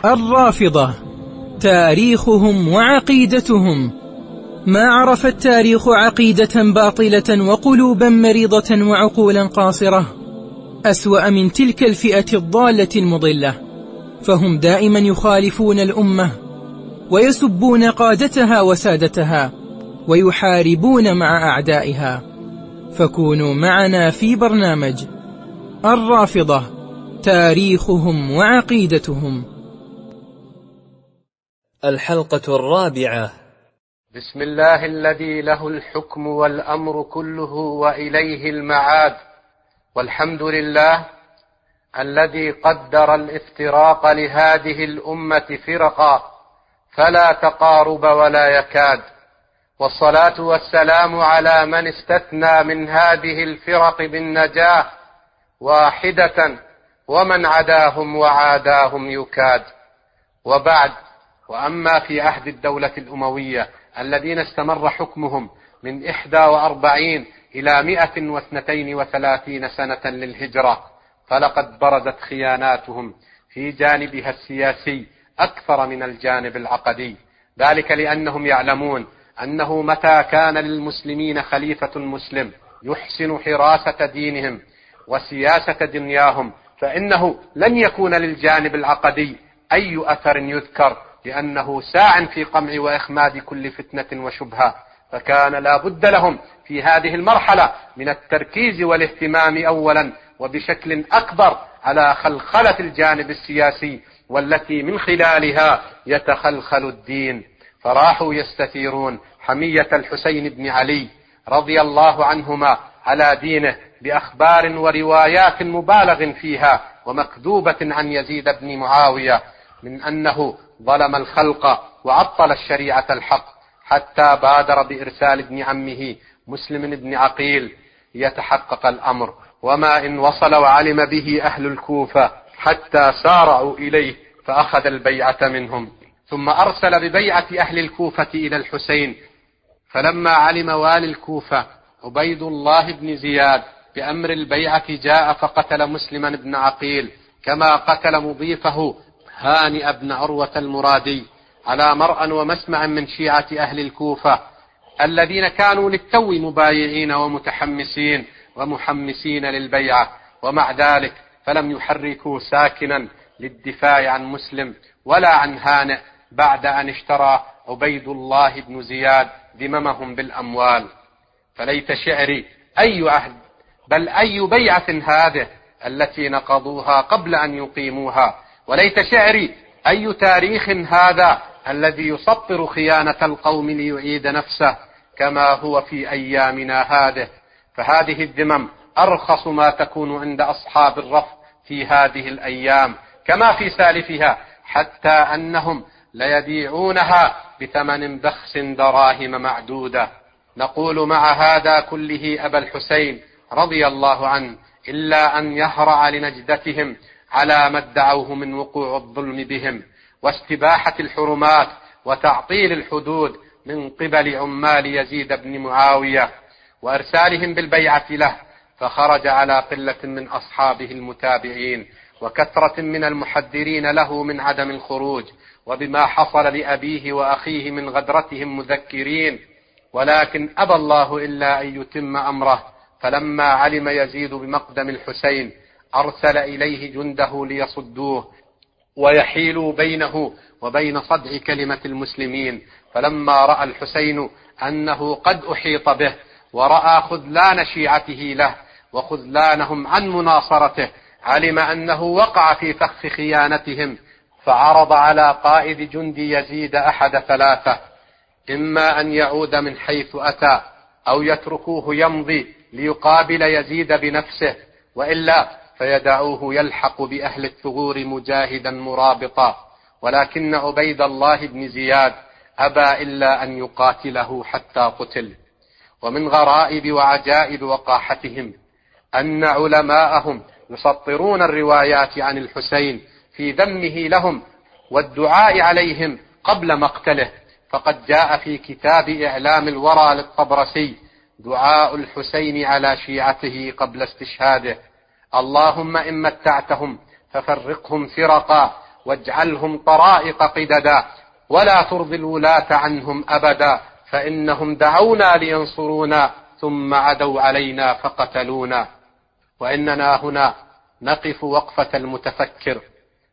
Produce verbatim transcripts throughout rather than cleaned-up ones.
الرافضة تاريخهم وعقيدتهم. ما عرف التاريخ عقيدة باطلة وقلوبا مريضة وعقولا قاصرة أسوأ من تلك الفئة الضالة المضلة، فهم دائما يخالفون الأمة ويسبون قادتها وسادتها ويحاربون مع أعدائها. فكونوا معنا في برنامج الرافضة تاريخهم وعقيدتهم. الحلقة الرابعة. بسم الله الذي له الحكم والأمر كله وإليه المعاد، والحمد لله الذي قدر الافتراق لهذه الأمة فرقا فلا تقارب ولا يكاد، والصلاة والسلام على من استثنى من هذه الفرق بالنجاة واحدة ومن عداهم وعاداهم يكاد. وبعد، وأما في عهد الدولة الأموية الذين استمر حكمهم من إحدى وأربعين إلى مئة واثنتين وثلاثين سنة للهجرة، فلقد برزت خياناتهم في جانبها السياسي أكثر من الجانب العقدي، ذلك لأنهم يعلمون أنه متى كان للمسلمين خليفة مسلم يحسن حراسة دينهم وسياسة دنياهم، فإنه لن يكون للجانب العقدي أي أثر يذكر، لأنه ساع في قمع وإخماد كل فتنة وشبهة. فكان لا بد لهم في هذه المرحلة من التركيز والاهتمام أولا وبشكل أكبر على خلخلة الجانب السياسي، والتي من خلالها يتخلخل الدين. فراحوا يستثيرون حمية الحسين بن علي رضي الله عنهما على دينه بأخبار وروايات مبالغ فيها ومكذوبة عن يزيد بن معاوية من أنه ظلم الخلق وعطل الشريعة الحق، حتى بادر بإرسال ابن عمه مسلم بن عقيل ليتحقق الأمر. وما إن وصل وعلم به أهل الكوفة حتى سارعوا إليه فأخذ البيعة منهم، ثم أرسل ببيعة أهل الكوفة إلى الحسين. فلما علم والي الكوفة عبيد الله بن زياد بأمر البيعة جاء فقتل مسلما بن عقيل، كما قتل مضيفه هانئ بن عروة المرادي، على مرأى ومسمع من شيعة أهل الكوفة الذين كانوا للتو مبايعين ومتحمسين ومحمسين للبيعة، ومع ذلك فلم يحركوا ساكنا للدفاع عن مسلم ولا عن هانئ بعد أن اشترى عبيد الله بن زياد ذممهم بالأموال. فليت شعري أي عهد بل أي بيعة هذه التي نقضوها قبل أن يقيموها، وليت شعري أي تاريخ هذا الذي يسطر خيانة القوم ليعيد نفسه كما هو في أيامنا هذه. فهذه الذمم أرخص ما تكون عند أصحاب الرف في هذه الأيام كما في سالفها، حتى أنهم ليبيعونها بثمن بخس دراهم معدودة. نقول مع هذا كله أبا الحسين رضي الله عنه إلا أن يهرع لنجدتهم على ما ادعوه من وقوع الظلم بهم واستباحة الحرمات وتعطيل الحدود من قبل عمال يزيد بن معاوية وإرسالهم بالبيعة له. فخرج على قلة من أصحابه المتابعين وكثرة من المحذرين له من عدم الخروج، وبما حصل لأبيه وأخيه من غدرتهم مذكرين، ولكن أبى الله إلا أن يتم أمره. فلما علم يزيد بمقدم الحسين أرسل إليه جنده ليصدوه ويحيلوا بينه وبين صدع كلمة المسلمين. فلما رأى الحسين أنه قد أحيط به ورأى خذلان شيعته له وخذلانهم عن مناصرته، علم أنه وقع في فخ خيانتهم، فعرض على قائد جند يزيد أحد ثلاثة: إما أن يعود من حيث أتى أو يتركوه يمضي ليقابل يزيد بنفسه، وإلا فيدعوه يلحق بأهل الثغور مجاهدا مرابطا. ولكن عبيد الله بن زياد أبى إلا أن يقاتله حتى قتل. ومن غرائب وعجائب وقاحتهم أن علماءهم يسطرون الروايات عن الحسين في ذمه لهم والدعاء عليهم قبل مقتله. فقد جاء في كتاب إعلام الورى للطبرسي دعاء الحسين على شيعته قبل استشهاده: اللهم إن متعتهم ففرقهم فرقا واجعلهم طرائق قددا ولا ترضي الولاة عنهم أبدا فإنهم دعونا لينصرونا ثم عدوا علينا فقتلونا. وإننا هنا نقف وقفة المتفكر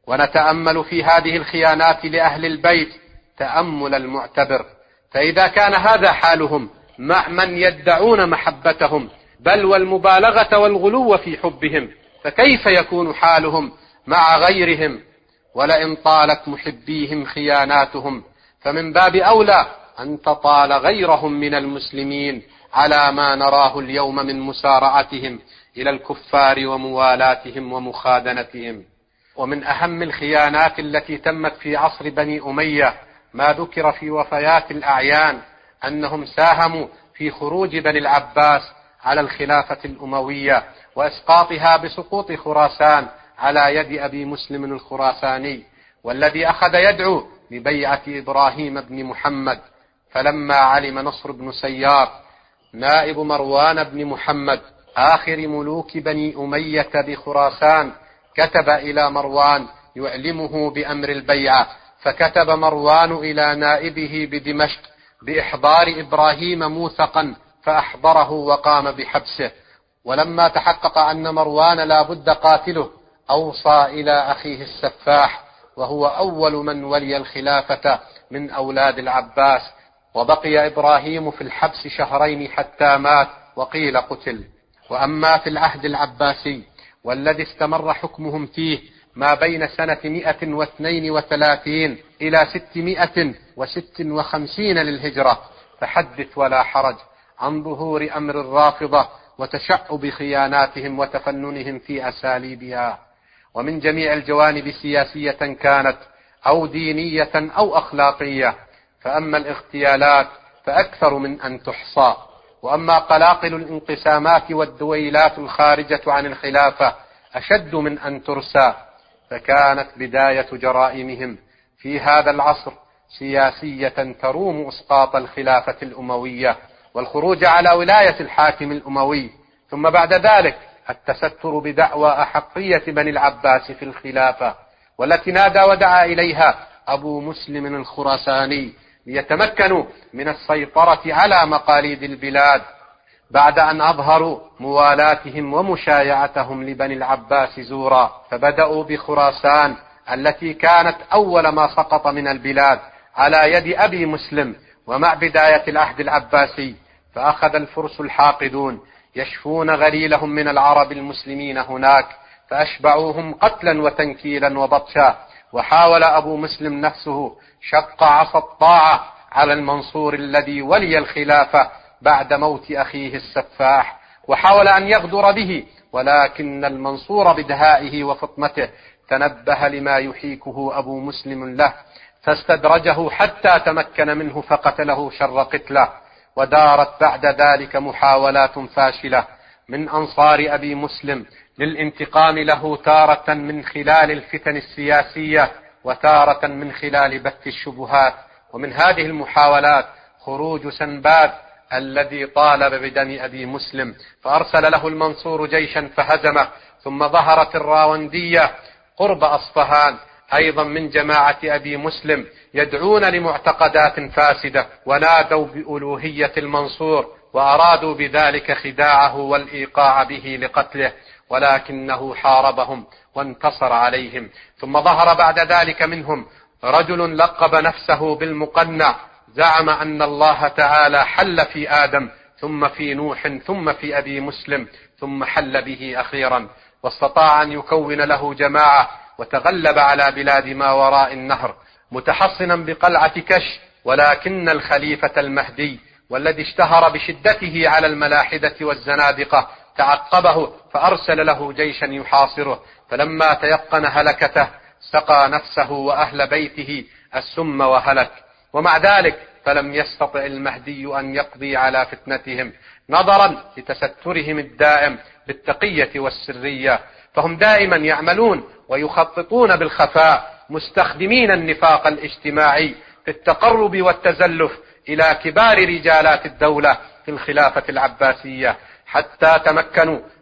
ونتأمل في هذه الخيانات لأهل البيت تأمل المعتبر. فإذا كان هذا حالهم مع من يدعون محبتهم بل والمبالغة والغلو في حبهم، فكيف يكون حالهم مع غيرهم؟ ولئن طالت محبيهم خياناتهم فمن باب أولى أن تطال غيرهم من المسلمين على ما نراه اليوم من مسارعتهم إلى الكفار وموالاتهم ومخادنتهم. ومن أهم الخيانات التي تمت في عصر بني أمية ما ذكر في وفيات الأعيان أنهم ساهموا في خروج بني العباس على الخلافة الأموية وإسقاطها بسقوط خراسان على يد أبي مسلم الخراساني، والذي أخذ يدعو ببيعة إبراهيم بن محمد. فلما علم نصر بن سيار نائب مروان بن محمد آخر ملوك بني أمية بخراسان كتب إلى مروان يعلمه بأمر البيعة، فكتب مروان إلى نائبه بدمشق بإحضار إبراهيم موثقا فأحضره وقام بحبسه. ولما تحقق أن مروان لا بد قاتله أوصى إلى أخيه السفاح وهو أول من ولي الخلافة من أولاد العباس، وبقي إبراهيم في الحبس شهرين حتى مات وقيل قتل. وأما في العهد العباسي والذي استمر حكمهم فيه ما بين سنة مئة واثنين وثلاثين إلى ستمائة وست وخمسين للهجرة فحدث ولا حرج عن ظهور أمر الرافضة وتشعب خياناتهم وتفننهم في أساليبها، ومن جميع الجوانب سياسية كانت أو دينية أو أخلاقية. فأما الاغتيالات فأكثر من أن تحصى، وأما قلاقل الانقسامات والدويلات الخارجة عن الخلافة أشد من أن ترسى. فكانت بداية جرائمهم في هذا العصر سياسية تروم إسقاط الخلافة الأموية والخروج على ولاية الحاكم الأموي، ثم بعد ذلك التستر بدعوى أحقية بني العباس في الخلافة، والتي نادى ودعا إليها أبو مسلم الخراساني ليتمكنوا من السيطرة على مقاليد البلاد بعد أن أظهروا موالاتهم ومشايعتهم لبني العباس زورا. فبدأوا بخراسان التي كانت أول ما سقط من البلاد على يد أبي مسلم ومع بداية العهد العباسي، فأخذ الفرس الحاقدون يشفون غليلهم من العرب المسلمين هناك فأشبعوهم قتلا وتنكيلا وبطشا. وحاول أبو مسلم نفسه شق عصا الطاعة على المنصور الذي ولي الخلافة بعد موت أخيه السفاح، وحاول أن يغدر به، ولكن المنصور بدهائه وفطنته تنبه لما يحيكه أبو مسلم له فاستدرجه حتى تمكن منه فقتله شر قتله. ودارت بعد ذلك محاولات فاشلة من أنصار أبي مسلم للانتقام له، تارة من خلال الفتن السياسية وتارة من خلال بث الشبهات. ومن هذه المحاولات خروج سنباد الذي طالب بدم أبي مسلم، فأرسل له المنصور جيشا فهزمه. ثم ظهرت الراوندية قرب أصفهان أيضا من جماعة أبي مسلم يدعون لمعتقدات فاسدة، ونادوا بألوهية المنصور وأرادوا بذلك خداعه والإيقاع به لقتله، ولكنه حاربهم وانتصر عليهم. ثم ظهر بعد ذلك منهم رجل لقب نفسه بالمقنع، زعم أن الله تعالى حل في آدم ثم في نوح ثم في أبي مسلم ثم حل به أخيرا، واستطاع أن يكون له جماعة وتغلب على بلاد ما وراء النهر متحصنا بقلعة كش. ولكن الخليفة المهدي والذي اشتهر بشدته على الملاحدة والزنادقة تعقبه فأرسل له جيشا يحاصره، فلما تيقن هلكته سقى نفسه وأهل بيته السم وهلك. ومع ذلك فلم يستطع المهدي أن يقضي على فتنتهم نظرا لتسترهم الدائم بالتقية والسرية، فهم دائما يعملون ويخططون بالخفاء مستخدمين النفاق الاجتماعي في التقرب والتزلف إلى كبار رجالات الدولة في الخلافة العباسية، حتى تمكنوا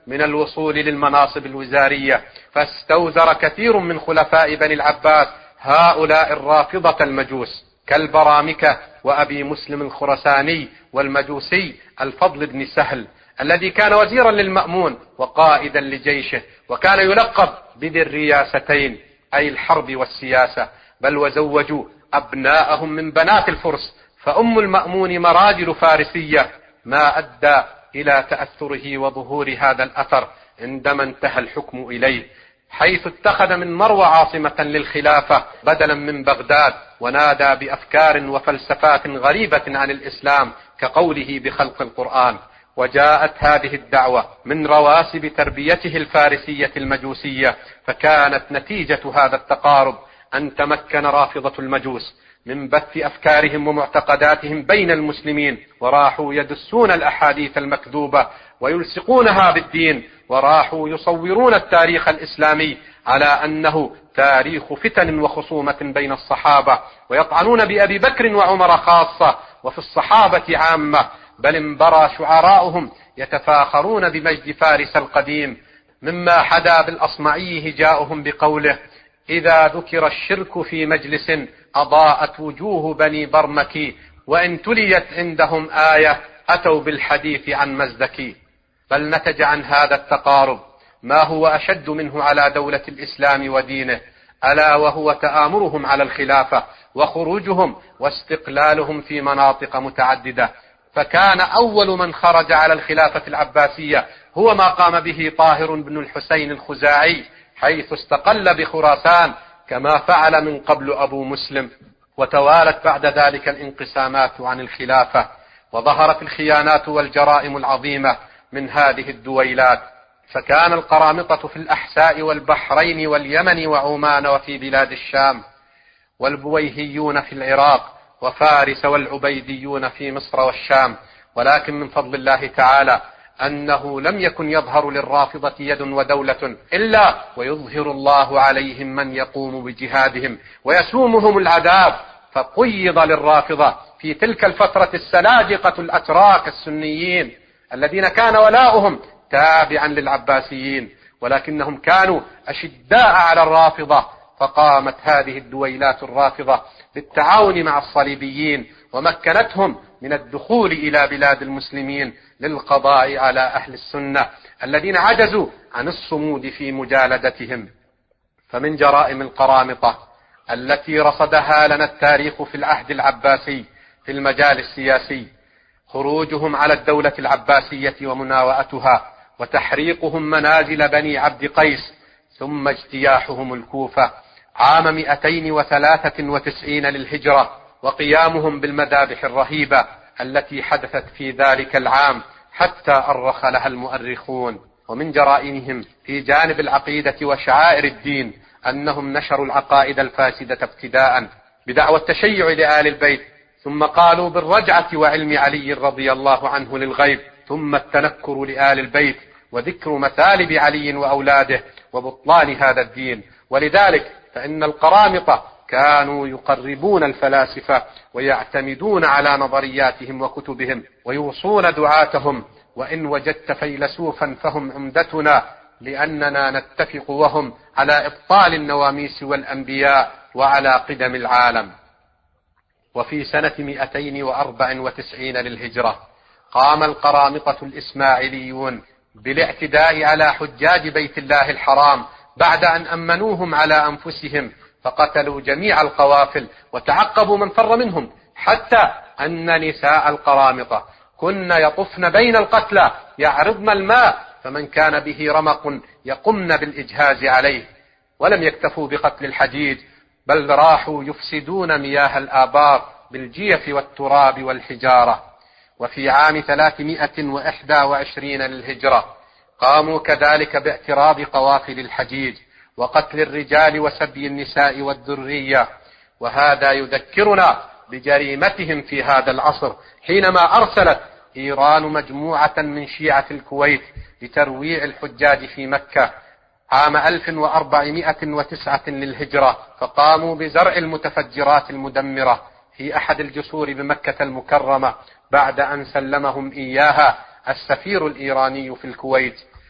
من الوصول للمناصب الوزارية، فاستوزر كثير من خلفاء بني العباس هؤلاء الرافضة المجوس كالبرامكة وأبي مسلم الخرساني والمجوسي الفضل بن سهل الذي كان وزيرا للمأمون وقائدا لجيشه، وكان يلقب بذي الرياستين أي الحرب والسياسة، بل وزوجوا أبناءهم من بنات الفرس، فأم المأمون مراجل فارسية، ما أدى إلى تأثره وظهور هذا الأثر عندما انتهى الحكم إليه، حيث اتخذ من مروى عاصمة للخلافة بدلا من بغداد، ونادى بأفكار وفلسفات غريبة عن الإسلام كقوله بخلق القرآن. وجاءت هذه الدعوة من رواسب تربيته الفارسية المجوسية، فكانت نتيجة هذا التقارب أن تمكن رافضة المجوس من بث أفكارهم ومعتقداتهم بين المسلمين، وراحوا يدسون الأحاديث المكذوبة ويلصقونها بالدين، وراحوا يصورون التاريخ الإسلامي على أنه تاريخ فتن وخصومة بين الصحابة، ويطعنون بأبي بكر وعمر خاصة وفي الصحابة عامة، بل انبرى شعراؤهم يتفاخرون بمجد فارس القديم، مما حدا بالأصمعي هجاؤهم بقوله: إذا ذكر الشرك في مجلس أضاءت وجوه بني برمك، وإن تليت عندهم آية أتوا بالحديث عن مزدكي. بل نتج عن هذا التقارب ما هو أشد منه على دولة الإسلام ودينه، ألا وهو تآمرهم على الخلافة وخروجهم واستقلالهم في مناطق متعددة. فكان أول من خرج على الخلافة العباسية هو ما قام به طاهر بن الحسين الخزاعي، حيث استقل بخراسان كما فعل من قبل أبو مسلم. وتوالت بعد ذلك الانقسامات عن الخلافة، وظهرت الخيانات والجرائم العظيمة من هذه الدويلات، فكان القرامطة في الأحساء والبحرين واليمن وعمان وفي بلاد الشام، والبويهيون في العراق، وفارس والعبيديون في مصر والشام. ولكن من فضل الله تعالى أنه لم يكن يظهر للرافضة يد ودولة إلا ويظهر الله عليهم من يقوم بجهادهم ويسومهم العذاب، فقيض للرافضة في تلك الفترة السلاجقة الأتراك السنيين الذين كان ولاؤهم تابعا للعباسيين، ولكنهم كانوا أشداء على الرافضة، فقامت هذه الدويلات الرافضة بالتعاون مع الصليبيين ومكنتهم من الدخول إلى بلاد المسلمين للقضاء على أهل السنة الذين عجزوا عن الصمود في مجالدتهم. فمن جرائم القرامطة التي رصدها لنا التاريخ في العهد العباسي في المجال السياسي خروجهم على الدولة العباسية ومناوئتها، وتحريقهم منازل بني عبد قيس، ثم اجتياحهم الكوفة عام مئتين وثلاثة وتسعين للهجرة، وقيامهم بالمذابح الرهيبة التي حدثت في ذلك العام حتى أرخ لها المؤرخون. ومن جرائمهم في جانب العقيدة وشعائر الدين أنهم نشروا العقائد الفاسدة ابتداء بدعوى التشيع لآل البيت، ثم قالوا بالرجعة وعلم علي رضي الله عنه للغيب، ثم التنكر لآل البيت وذكر مثالب علي وأولاده وبطلان هذا الدين. ولذلك فإن القرامطة كانوا يقربون الفلاسفة ويعتمدون على نظرياتهم وكتبهم ويوصون دعاتهم: وإن وجدت فيلسوفا فهم عمدتنا، لأننا نتفق وهم على إبطال النواميس والأنبياء وعلى قدم العالم. وفي سنة مئتين وأربع وتسعين للهجرة قام القرامطة الإسماعيليون بالاعتداء على حجاج بيت الله الحرام بعد أن أمنوهم على أنفسهم، فقتلوا جميع القوافل وتعقبوا من فر منهم، حتى أن نساء القرامطة كن يطفن بين القتلى يعرضن الماء، فمن كان به رمق يقمن بالإجهاز عليه. ولم يكتفوا بقتل الحجيج، بل راحوا يفسدون مياه الآبار بالجيف والتراب والحجارة. وفي عام ثلاثمائة وإحدى وعشرين للهجرة قاموا كذلك باعتراض قوافل الحجيج وقتل الرجال وسبي النساء والذرية. وهذا يذكرنا بجريمتهم في هذا العصر، حينما أرسلت إيران مجموعة من شيعة الكويت لترويع الحجاج في مكة عام ألف وأربعمائة وتسعة للهجرة، فقاموا بزرع المتفجرات المدمرة في أحد الجسور بمكة المكرمة بعد أن سلمهم إياها السفير الإيراني في الكويت.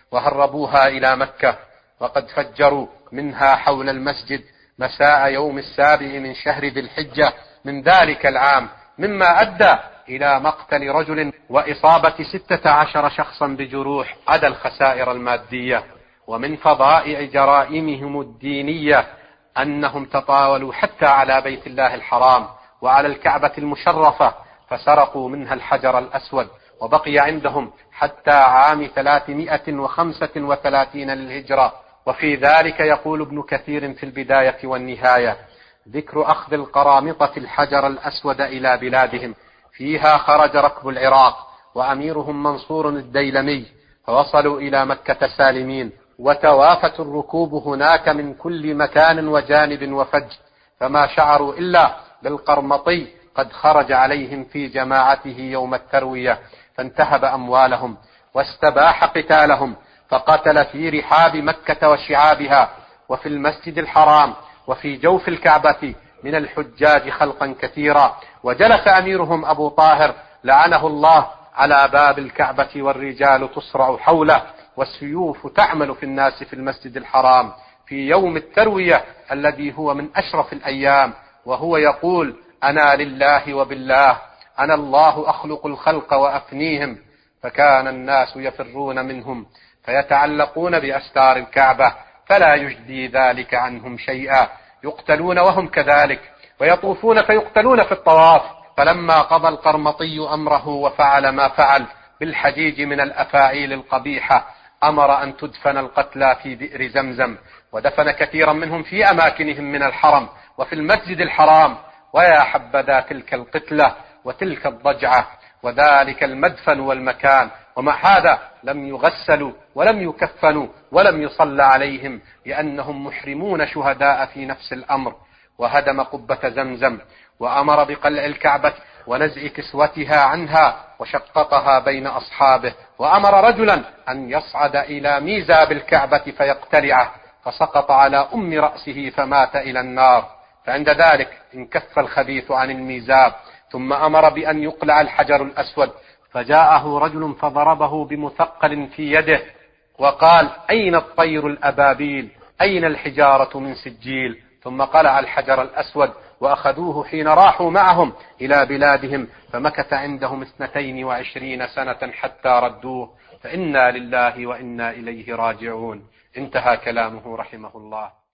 وهربوها إلى مكة، وقد فجروا منها حول المسجد مساء يوم السابع من شهر ذي الحجة من ذلك العام، مما أدى إلى مقتل رجل وإصابة ستة عشر شخصا بجروح عدا الخسائر المادية. ومن فظائع جرائمهم الدينية أنهم تطاولوا حتى على بيت الله الحرام وعلى الكعبة المشرفة، فسرقوا منها الحجر الأسود، وبقي عندهم حتى عام ثلاثمائة وخمسة وثلاثين للهجرة. وفي ذلك يقول ابن كثير في البداية والنهاية: ذكر أخذ القرامطة الحجر الأسود إلى بلادهم. فيها خرج ركب العراق وأميرهم منصور الديلمي، فوصلوا إلى مكة سالمين، وتوافت الركوب هناك من كل مكان وجانب وفج، فما شعروا إلا بالقرمطي قد خرج عليهم في جماعته يوم التروية، فانتهب أموالهم واستباح قتالهم، فقتل في رحاب مكة وشعابها وفي المسجد الحرام وفي جوف الكعبة من الحجاج خلقا كثيرا. وجلس أميرهم أبو طاهر لعنه الله على باب الكعبة والرجال تصرع حوله والسيوف تعمل في الناس في المسجد الحرام في يوم التروية الذي هو من أشرف الأيام، وهو يقول: أنا لله وبالله، أنا الله أخلق الخلق وأفنيهم. فكان الناس يفرون منهم فيتعلقون بأستار الكعبة فلا يجدي ذلك عنهم شيئا، يقتلون وهم كذلك، ويطوفون فيقتلون في الطواف. فلما قضى القرمطي أمره وفعل ما فعل بالحجيج من الأفاعيل القبيحة، أمر أن تدفن القتلى في بئر زمزم، ودفن كثيرا منهم في أماكنهم من الحرم وفي المسجد الحرام. ويا حبذا تلك القتلة وتلك الضجعة وذلك المدفن والمكان، ومع هذا لم يغسلوا ولم يكفنوا ولم يصلى عليهم، لأنهم محرمون شهداء في نفس الأمر. وهدم قبة زمزم، وأمر بقلع الكعبة ونزع كسوتها عنها وشققها بين أصحابه، وأمر رجلا أن يصعد إلى ميزاب الكعبة فيقتلعه، فسقط على أم رأسه فمات إلى النار. فعند ذلك انكف الخبيث عن الميزاب، ثم أمر بأن يقلع الحجر الأسود، فجاءه رجل فضربه بمثقل في يده وقال: أين الطير الأبابيل؟ أين الحجارة من سجيل؟ ثم قلع الحجر الأسود وأخذوه حين راحوا معهم إلى بلادهم، فمكث عندهم اثنتين وعشرين سنة حتى ردوه، فإنا لله وإنا إليه راجعون. انتهى كلامه رحمه الله.